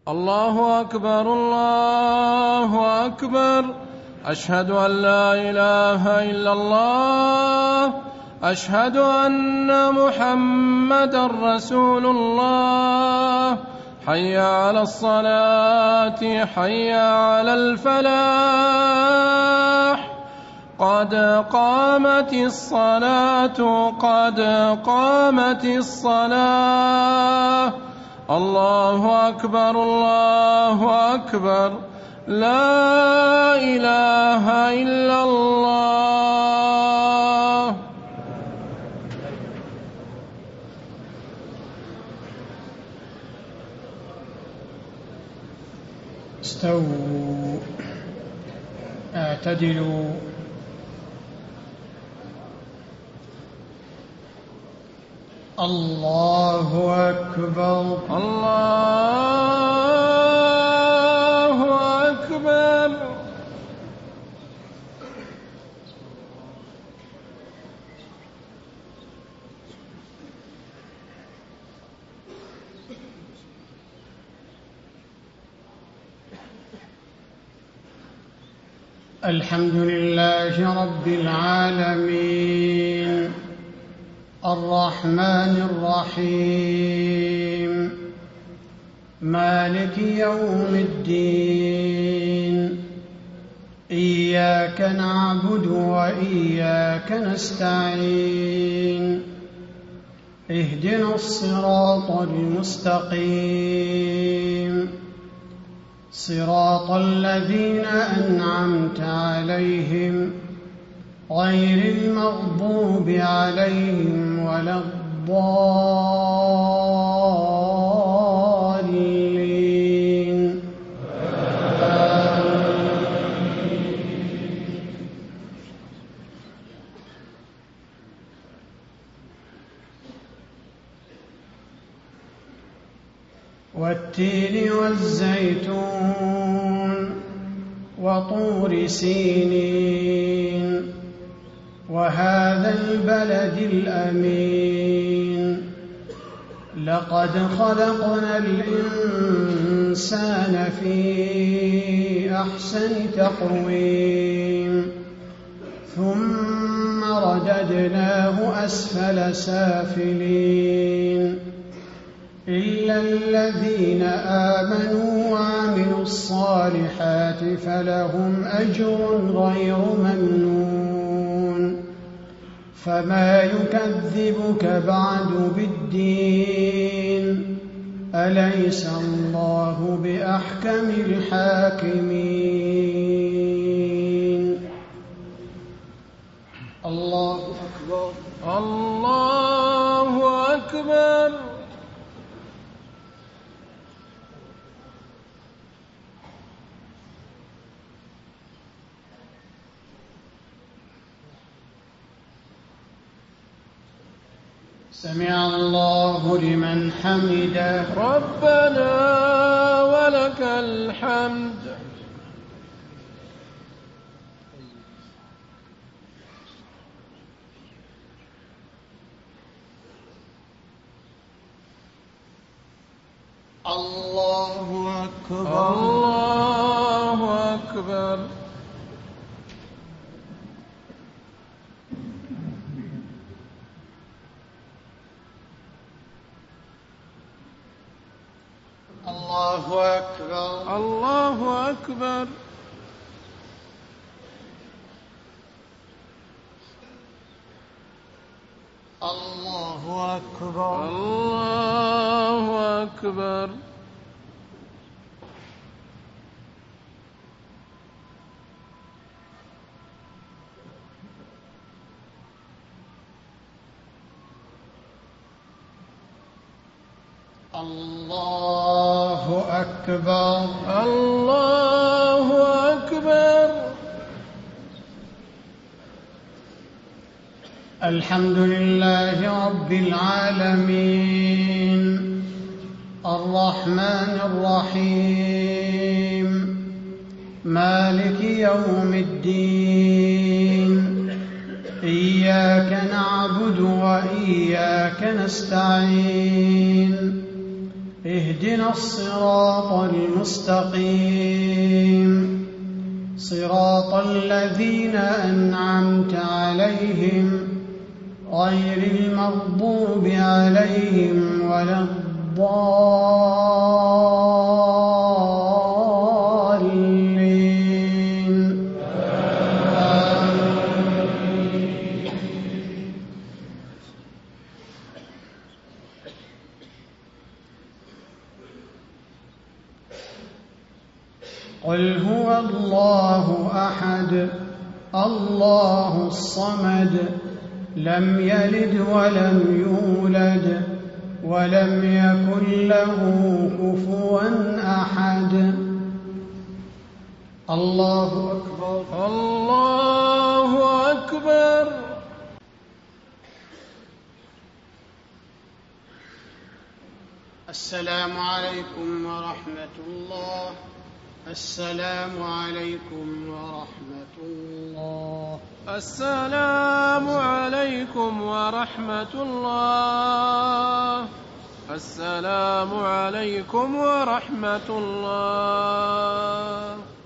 الله أكبر الله أكبر. أشهد أن لا إله إلا الله. أشهد أن محمدا رسول الله. حي على الصلاة حي على الفلاح. قد قامت الصلاة قد قامت الصلاة. الله أكبر الله أكبر. لا إله إلا الله. استووا اعتدلوا. الله أكبر الله أكبر. الحمد لله رب العالمين الرحمن الرحيم مالك يوم الدين. إياك نعبد وإياك نستعين. اهدنا الصراط المستقيم صراط الذين أنعمت عليهم غير المغضوب عليهم ولا الضالين. والتين والزيتون وطور سينين وهذا البلد الأمين. لقد خلقنا الإنسان في أحسن تقويم ثم رددناه أسفل سافلين إلا الذين آمنوا وعملوا الصالحات فلهم أجر غير ممنون. فما يكذبك بعد بالدين؟ أليس الله بأحكم الحاكمين؟ الله أكبر الله أكبر. سمع الله لمن حمده. ربنا ولك الحمد. الله أكبر الله أكبر. الله أكبر الله أكبر. الله أكبر الله أكبر. الله أكبر الله أكبر. الحمد لله رب العالمين الرحمن الرحيم مالك يوم الدين. إياك نعبد وإياك نستعين. اهدنا اهدنا الصراط المستقيم صراط الذين أنعمت عليهم غير المغضوب عليهم ولا الضالين. قل هو الله أحد الله الصمد لم يلد ولم يولد ولم يكن له كفوا أحد. الله أكبر. الله أكبر. السلام عليكم ورحمة الله. السلام عليكم ورحمة الله. السلام عليكم ورحمة الله. السلام عليكم ورحمة الله.